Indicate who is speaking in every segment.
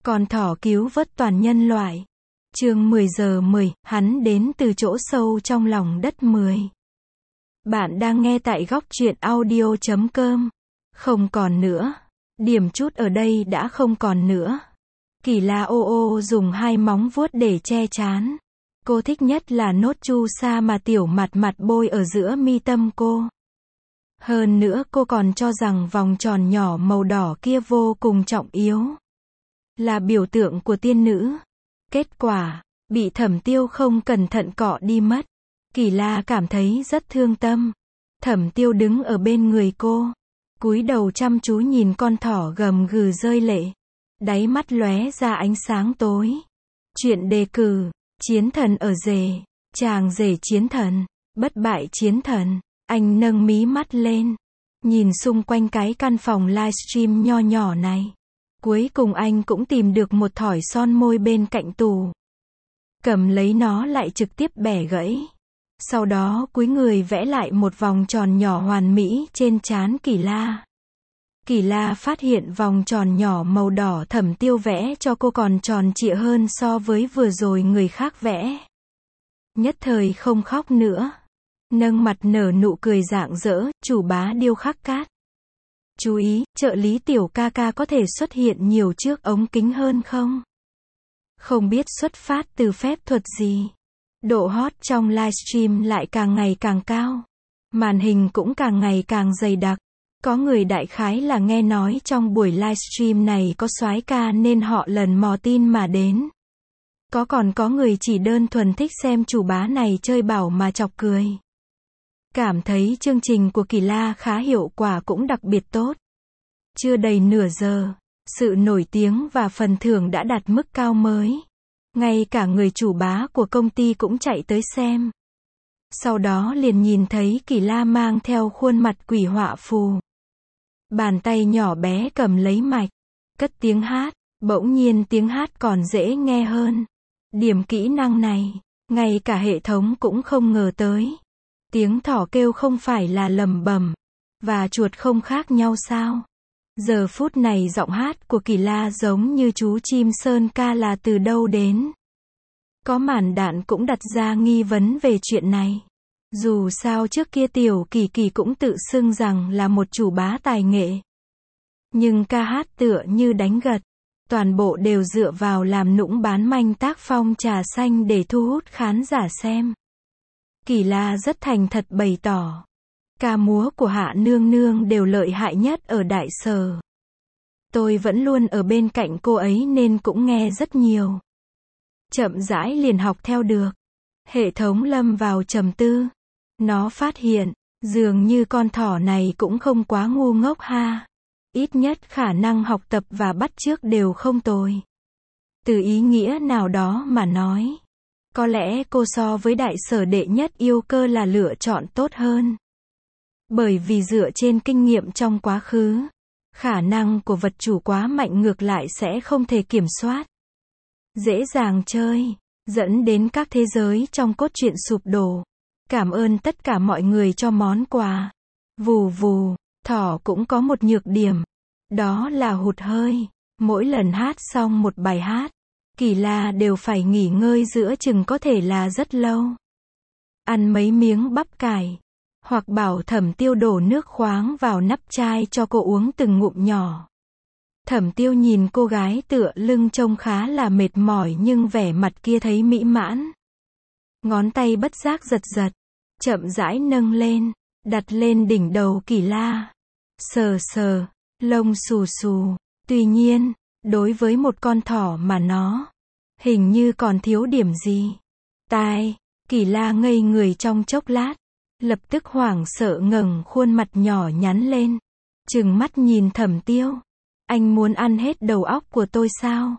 Speaker 1: Con thỏ cứu vớt toàn nhân loại. Chương 10 giờ 10, hắn đến từ chỗ sâu trong lòng đất 10. Bạn đang nghe tại góc truyện audio.com. Không còn nữa. Điểm chút ở đây đã không còn nữa. Kỳ La ô ô dùng hai móng vuốt để che trán. Cô thích nhất là nốt chu sa mà tiểu mặt mặt bôi ở giữa mi tâm cô. Hơn nữa cô còn cho rằng vòng tròn nhỏ màu đỏ kia vô cùng trọng yếu. Là biểu tượng của tiên nữ. Kết quả, bị Thẩm Tiêu không cẩn thận cọ đi mất. Kỳ La cảm thấy rất thương tâm. Thẩm Tiêu đứng ở bên người cô, cúi đầu chăm chú nhìn con thỏ gầm gừ rơi lệ. Đáy mắt lóe ra ánh sáng tối. Chuyện đề cử, chiến thần ở rể, chàng rể chiến thần, bất bại chiến thần. Anh nâng mí mắt lên, nhìn xung quanh cái căn phòng livestream nho nhỏ này. Cuối cùng anh cũng tìm được một thỏi son môi bên cạnh tủ. Cầm lấy nó lại trực tiếp bẻ gãy. Sau đó cúi người vẽ lại một vòng tròn nhỏ hoàn mỹ trên trán Kỳ La. Kỳ La phát hiện vòng tròn nhỏ màu đỏ Thẩm Tiêu vẽ cho cô còn tròn trịa hơn so với vừa rồi người khác vẽ. Nhất thời không khóc nữa. Nâng mặt nở nụ cười rạng rỡ, chủ bá điêu khắc cát. Chú ý, trợ lý tiểu ca ca có thể xuất hiện nhiều trước ống kính hơn không? Không biết xuất phát từ phép thuật gì. Độ hot trong livestream lại càng ngày càng cao. Màn hình cũng càng ngày càng dày đặc. Có người đại khái là nghe nói trong buổi livestream này có soái ca nên họ lần mò tin mà đến. Còn có người chỉ đơn thuần thích xem chủ bá này chơi bảo mà chọc cười. Cảm thấy chương trình của Kỳ La khá hiệu quả cũng đặc biệt tốt. Chưa đầy nửa giờ, sự nổi tiếng và phần thưởng đã đạt mức cao mới. Ngay cả người chủ bá của công ty cũng chạy tới xem. Sau đó liền nhìn thấy Kỳ La mang theo khuôn mặt quỷ họa phù. Bàn tay nhỏ bé cầm lấy mạch, cất tiếng hát, bỗng nhiên tiếng hát còn dễ nghe hơn. Điểm kỹ năng này, ngay cả hệ thống cũng không ngờ tới. Tiếng thỏ kêu không phải là lẩm bẩm, và chuột không khác nhau sao? Giờ phút này giọng hát của Kỳ La giống như chú chim sơn ca là từ đâu đến? Có màn đạn cũng đặt ra nghi vấn về chuyện này. Dù sao trước kia tiểu Kỳ Kỳ cũng tự xưng rằng là một chủ bá tài nghệ. Nhưng ca hát tựa như đánh gật. Toàn bộ đều dựa vào làm nũng bán manh tác phong trà xanh để thu hút khán giả xem. Kỳ La rất thành thật bày tỏ. Ca múa của Hạ Nương Nương đều lợi hại nhất ở Đại Sở. Tôi vẫn luôn ở bên cạnh cô ấy nên cũng nghe rất nhiều. Chậm rãi liền học theo được. Hệ thống lâm vào trầm tư. Nó phát hiện, dường như con thỏ này cũng không quá ngu ngốc ha. Ít nhất khả năng học tập và bắt chước đều không tồi. Từ ý nghĩa nào đó mà nói, có lẽ cô so với Đại Sở đệ nhất yêu cơ là lựa chọn tốt hơn. Bởi vì dựa trên kinh nghiệm trong quá khứ, khả năng của vật chủ quá mạnh ngược lại sẽ không thể kiểm soát. Dễ dàng chơi, dẫn đến các thế giới trong cốt truyện sụp đổ. Cảm ơn tất cả mọi người cho món quà. Vù vù, thỏ cũng có một nhược điểm. Đó là hụt hơi. Mỗi lần hát xong một bài hát, Kỳ La đều phải nghỉ ngơi giữa chừng có thể là rất lâu. Ăn mấy miếng bắp cải. Hoặc bảo Thẩm Tiêu đổ nước khoáng vào nắp chai cho cô uống từng ngụm nhỏ. Thẩm Tiêu nhìn cô gái tựa lưng trông khá là mệt mỏi nhưng vẻ mặt kia thấy mỹ mãn. Ngón tay bất giác giật giật, chậm rãi nâng lên, đặt lên đỉnh đầu Kỳ La. Sờ sờ, lông xù xù. Tuy nhiên, đối với một con thỏ mà nó, hình như còn thiếu điểm gì. Tai, Kỳ La ngây người trong chốc lát. Lập tức hoảng sợ ngẩng khuôn mặt nhỏ nhắn lên. Trừng mắt nhìn Thẩm Tiêu. Anh muốn ăn hết đầu óc của tôi sao?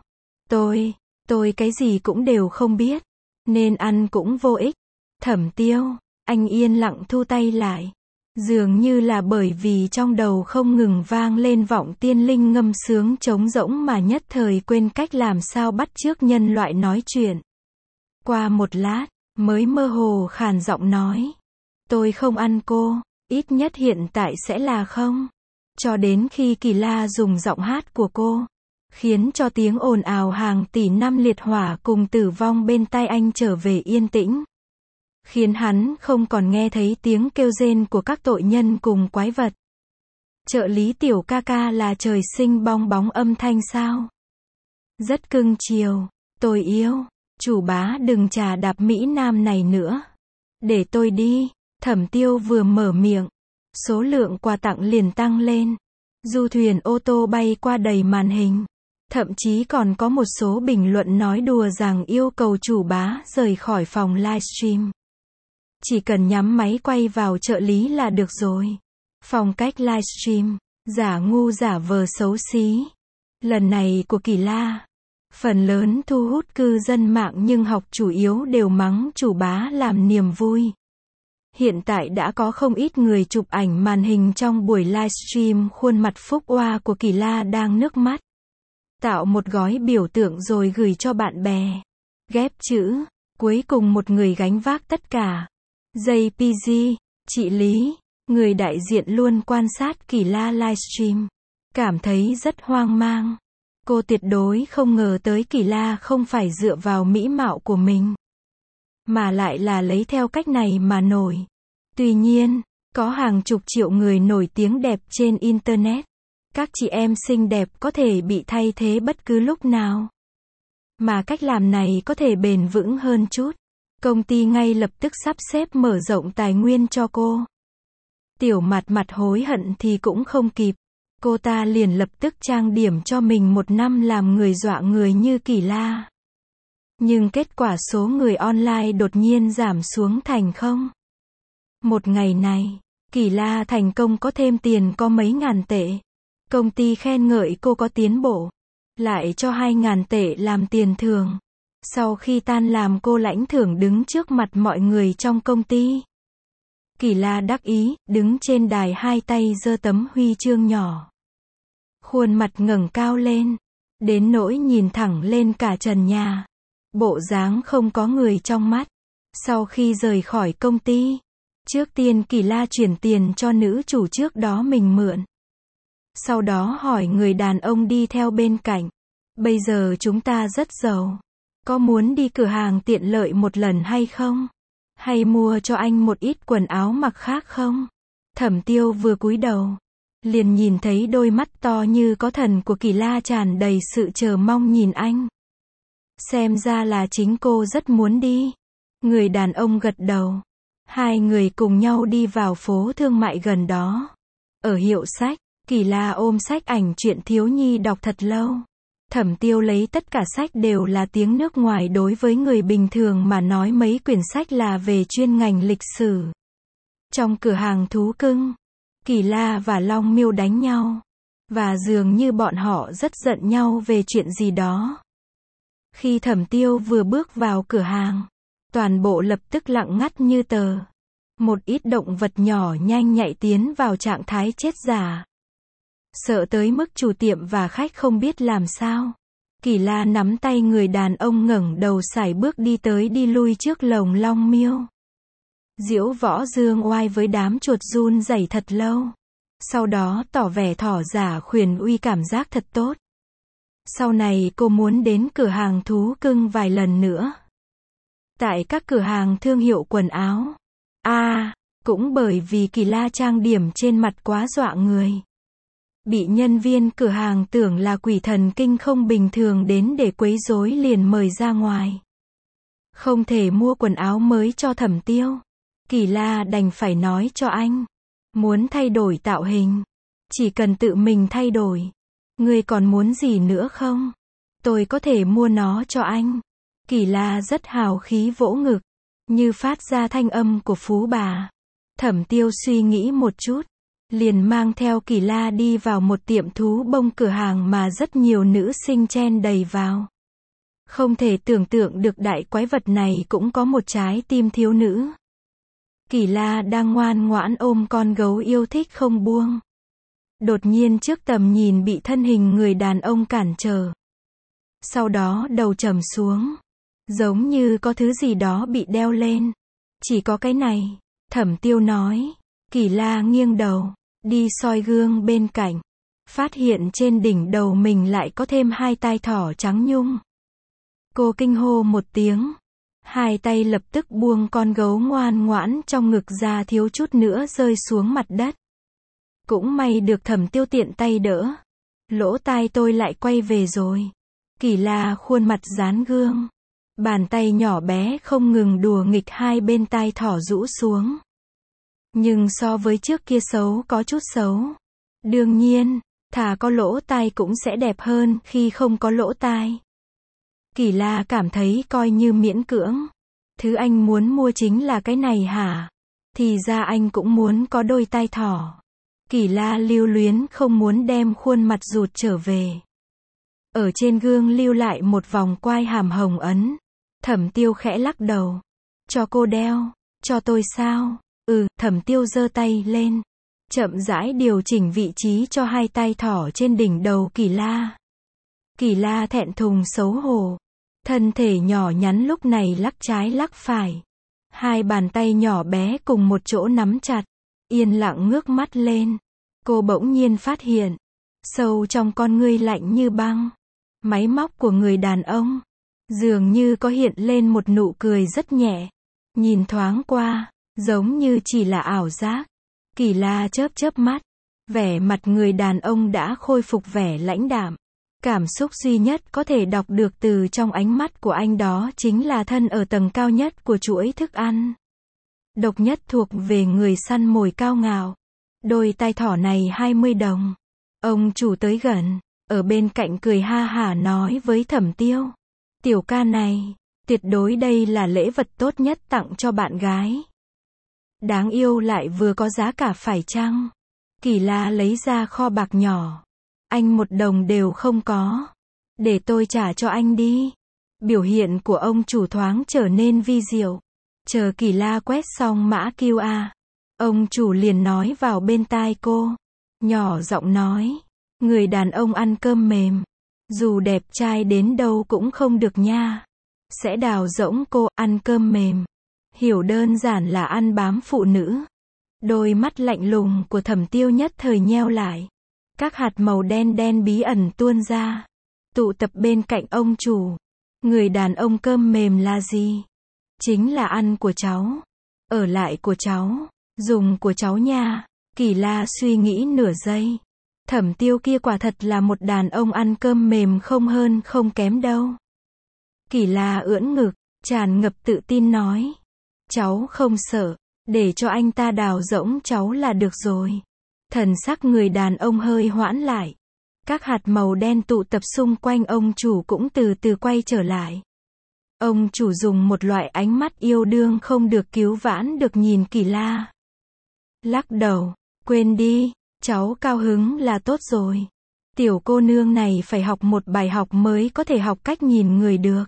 Speaker 1: Tôi cái gì cũng đều không biết. Nên ăn cũng vô ích. Thẩm Tiêu, anh yên lặng thu tay lại. Dường như là bởi vì trong đầu không ngừng vang lên vọng tiên linh ngâm sướng trống rỗng mà nhất thời quên cách làm sao bắt chước nhân loại nói chuyện. Qua một lát, mới mơ hồ khàn giọng nói. Tôi không ăn cô, ít nhất hiện tại sẽ là không. Cho đến khi Kỳ La dùng giọng hát của cô, khiến cho tiếng ồn ào hàng tỷ năm liệt hỏa cùng tử vong bên tai anh trở về yên tĩnh. Khiến hắn không còn nghe thấy tiếng kêu rên của các tội nhân cùng quái vật. Trợ lý Tiểu ca ca là trời sinh bong bóng âm thanh sao? Rất cưng chiều, tôi yêu, chủ bá đừng chà đạp Mỹ Nam này nữa. Để tôi đi, Thẩm Tiêu vừa mở miệng, số lượng quà tặng liền tăng lên. Du thuyền ô tô bay qua đầy màn hình. Thậm chí còn có một số bình luận nói đùa rằng yêu cầu chủ bá rời khỏi phòng livestream. Chỉ cần nhắm máy quay vào trợ lý là được rồi. Phong cách livestream, giả ngu giả vờ xấu xí. Lần này của Kỳ La, phần lớn thu hút cư dân mạng nhưng học chủ yếu đều mắng chủ bá làm niềm vui. Hiện tại đã có không ít người chụp ảnh màn hình trong buổi livestream khuôn mặt phúc oa của Kỳ La đang nước mắt. Tạo một gói biểu tượng rồi gửi cho bạn bè. Ghép chữ, cuối cùng một người gánh vác tất cả. JPG, chị Lý, người đại diện luôn quan sát Kỳ La livestream, cảm thấy rất hoang mang. Cô tuyệt đối không ngờ tới Kỳ La không phải dựa vào mỹ mạo của mình, mà lại là lấy theo cách này mà nổi. Tuy nhiên, có hàng chục triệu người nổi tiếng đẹp trên Internet. Các chị em xinh đẹp có thể bị thay thế bất cứ lúc nào. Mà cách làm này có thể bền vững hơn chút. Công ty ngay lập tức sắp xếp mở rộng tài nguyên cho cô. Tiểu Mặt hối hận thì cũng không kịp. Cô ta liền lập tức trang điểm cho mình một năm làm người dọa người như Kỳ La. Nhưng kết quả số người online đột nhiên giảm xuống thành không. Một ngày này, Kỳ La thành công có thêm tiền có mấy ngàn tệ. Công ty khen ngợi cô có tiến bộ. Lại cho 2.000 tệ làm tiền thưởng. Sau khi tan làm cô lãnh thưởng đứng trước mặt mọi người trong công ty. Kỳ La đắc ý, đứng trên đài hai tay giơ tấm huy chương nhỏ. Khuôn mặt ngẩng cao lên. Đến nỗi nhìn thẳng lên cả trần nhà. Bộ dáng không có người trong mắt. Sau khi rời khỏi công ty, trước tiên Kỳ La chuyển tiền cho nữ chủ trước đó mình mượn. Sau đó hỏi người đàn ông đi theo bên cạnh. Bây giờ chúng ta rất giàu. Có muốn đi cửa hàng tiện lợi một lần hay không? Hay mua cho anh một ít quần áo mặc khác không? Thẩm Tiêu vừa cúi đầu, liền nhìn thấy đôi mắt to như có thần của Kỳ La tràn đầy sự chờ mong nhìn anh. Xem ra là chính cô rất muốn đi. Người đàn ông gật đầu. Hai người cùng nhau đi vào phố thương mại gần đó. Ở hiệu sách, Kỳ La ôm sách ảnh truyện thiếu nhi đọc thật lâu. Thẩm Tiêu lấy tất cả sách đều là tiếng nước ngoài, đối với người bình thường mà nói mấy quyển sách là về chuyên ngành lịch sử. Trong cửa hàng thú cưng, Kỳ La và Long Miêu đánh nhau. Và dường như bọn họ rất giận nhau về chuyện gì đó. Khi Thẩm Tiêu vừa bước vào cửa hàng, toàn bộ lập tức lặng ngắt như tờ. Một ít động vật nhỏ nhanh nhạy tiến vào trạng thái chết giả. Sợ tới mức chủ tiệm và khách không biết làm sao. Kỳ La nắm tay người đàn ông ngẩng đầu sải bước đi tới đi lui trước lồng Long Miêu. Diễu Võ Dương oai với đám chuột run rẩy thật lâu. Sau đó tỏ vẻ thỏ giả khuyển uy, cảm giác thật tốt. Sau này cô muốn đến cửa hàng thú cưng vài lần nữa. Tại các cửa hàng thương hiệu quần áo. Cũng bởi vì Kỳ La trang điểm trên mặt quá dọa người. Bị nhân viên cửa hàng tưởng là quỷ thần kinh không bình thường đến để quấy rối liền mời ra ngoài. Không thể mua quần áo mới cho Thẩm Tiêu. Kỳ La đành phải nói cho anh. Muốn thay đổi tạo hình, chỉ cần tự mình thay đổi. Ngươi còn muốn gì nữa không? Tôi có thể mua nó cho anh. Kỳ La rất hào khí vỗ ngực, như phát ra thanh âm của phú bà. Thẩm Tiêu suy nghĩ một chút, liền mang theo Kỳ La đi vào một tiệm thú bông, cửa hàng mà rất nhiều nữ sinh chen đầy vào. Không thể tưởng tượng được đại quái vật này cũng có một trái tim thiếu nữ. Kỳ La đang ngoan ngoãn ôm con gấu yêu thích không buông. Đột nhiên trước tầm nhìn bị thân hình người đàn ông cản trở. Sau đó đầu trầm xuống. Giống như có thứ gì đó bị đeo lên. Chỉ có cái này, Thẩm Tiêu nói. Kỳ La nghiêng đầu, đi soi gương bên cạnh. phát hiện trên đỉnh đầu mình lại có thêm 2 tai thỏ trắng nhung. Cô kinh hô một tiếng. 2 tay lập tức buông con gấu ngoan ngoãn trong ngực ra, thiếu chút nữa rơi xuống mặt đất. Cũng may được Thẩm Tiêu tiện tay đỡ. Lỗ tai tôi lại quay về rồi. Kỳ La khuôn mặt dán gương. Bàn tay nhỏ bé không ngừng đùa nghịch hai bên tai thỏ rũ xuống. Nhưng so với trước kia xấu có chút xấu. Đương nhiên, thà có lỗ tai cũng sẽ đẹp hơn khi không có lỗ tai. Kỳ La cảm thấy coi như miễn cưỡng. Thứ anh muốn mua chính là cái này hả? Thì ra anh cũng muốn có đôi tai thỏ. Kỳ La lưu luyến không muốn đem khuôn mặt rụt trở về. Ở trên gương lưu lại một vòng quai hàm hồng ấn. Thẩm Tiêu khẽ lắc đầu. Cho cô đeo. Cho tôi sao? Thẩm Tiêu giơ tay lên. Chậm rãi điều chỉnh vị trí cho 2 tai thỏ trên đỉnh đầu Kỳ La. Kỳ La thẹn thùng xấu hổ. Thân thể nhỏ nhắn lúc này lắc trái lắc phải. 2 bàn tay nhỏ bé cùng một chỗ nắm chặt. Yên lặng ngước mắt lên. Cô bỗng nhiên phát hiện. Sâu trong con ngươi lạnh như băng. Máy móc của người đàn ông. Dường như có hiện lên một nụ cười rất nhẹ. Nhìn thoáng qua. Giống như chỉ là ảo giác. Kỳ La chớp chớp mắt. Vẻ mặt người đàn ông đã khôi phục vẻ lãnh đạm. Cảm xúc duy nhất có thể đọc được từ trong ánh mắt của anh đó chính là thân ở tầng cao nhất của chuỗi thức ăn. Độc nhất thuộc về người săn mồi cao ngạo. Đôi tai thỏ này 20 đồng. Ông chủ tới gần, ở bên cạnh cười ha hả nói với Thẩm Tiêu. Tiểu ca này, tuyệt đối đây là lễ vật tốt nhất tặng cho bạn gái. Đáng yêu lại vừa có giá cả phải chăng? Kỳ La lấy ra kho bạc nhỏ. Anh 1 đồng đều không có. Để tôi trả cho anh đi. Biểu hiện của ông chủ thoáng trở nên vi diệu. Chờ Kỳ La quét xong mã QR. Ông chủ liền nói vào bên tai cô. Nhỏ giọng nói. Người đàn ông ăn cơm mềm. Dù đẹp trai đến đâu cũng không được nha. Sẽ đào rỗng cô ăn cơm mềm. Hiểu đơn giản là ăn bám phụ nữ. Đôi mắt lạnh lùng của Thẩm Tiêu nhất thời nheo lại. Các hạt màu đen đen bí ẩn tuôn ra. Tụ tập bên cạnh ông chủ. Người đàn ông cơm mềm là gì? Chính là ăn của cháu. Ở lại của cháu. Dùng của cháu nha. Kỳ La suy nghĩ nửa giây. Thẩm Tiêu kia quả thật là một đàn ông ăn cơm mềm không hơn không kém đâu. Kỳ La ưỡn ngực, tràn ngập tự tin nói. Cháu không sợ. Để cho anh ta đào rỗng cháu là được rồi. Thần sắc người đàn ông hơi hoãn lại. Các hạt màu đen tụ tập xung quanh ông chủ cũng từ từ quay trở lại. Ông chủ dùng một loại ánh mắt yêu đương không được cứu vãn được nhìn Kỳ La. Lắc đầu, quên đi, cháu cao hứng là tốt rồi. Tiểu cô nương này phải học một bài học mới có thể học cách nhìn người được.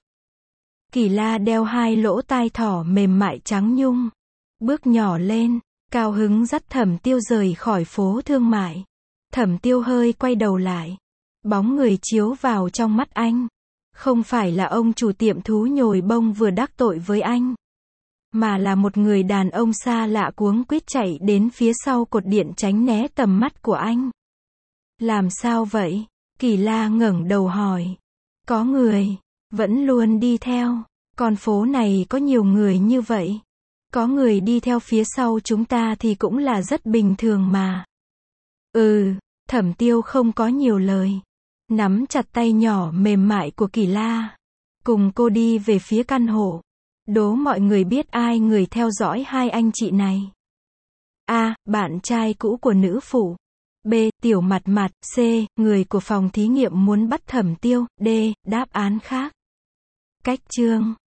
Speaker 1: Kỳ La đeo 2 lỗ tai thỏ mềm mại trắng nhung. Bước nhỏ lên, cao hứng dắt Thẩm Tiêu rời khỏi phố thương mại. Thẩm Tiêu hơi quay đầu lại. Bóng người chiếu vào trong mắt anh. Không phải là ông chủ tiệm thú nhồi bông vừa đắc tội với anh. Mà là một người đàn ông xa lạ cuống quýt chạy đến phía sau cột điện tránh né tầm mắt của anh. Làm sao vậy? Kỳ La ngẩng đầu hỏi. Có người. Vẫn luôn đi theo. Con phố này có nhiều người như vậy. Có người đi theo phía sau chúng ta thì cũng là rất bình thường mà. Thẩm Tiêu không có nhiều lời. Nắm chặt tay nhỏ mềm mại của Kỳ La. Cùng cô đi về phía căn hộ. Đố mọi người biết ai người theo dõi 2 anh chị này. A. Bạn trai cũ của nữ phụ. B. Tiểu mặt mặt. C. Người của phòng thí nghiệm muốn bắt Thẩm Tiêu. D. Đáp án khác. Cách chương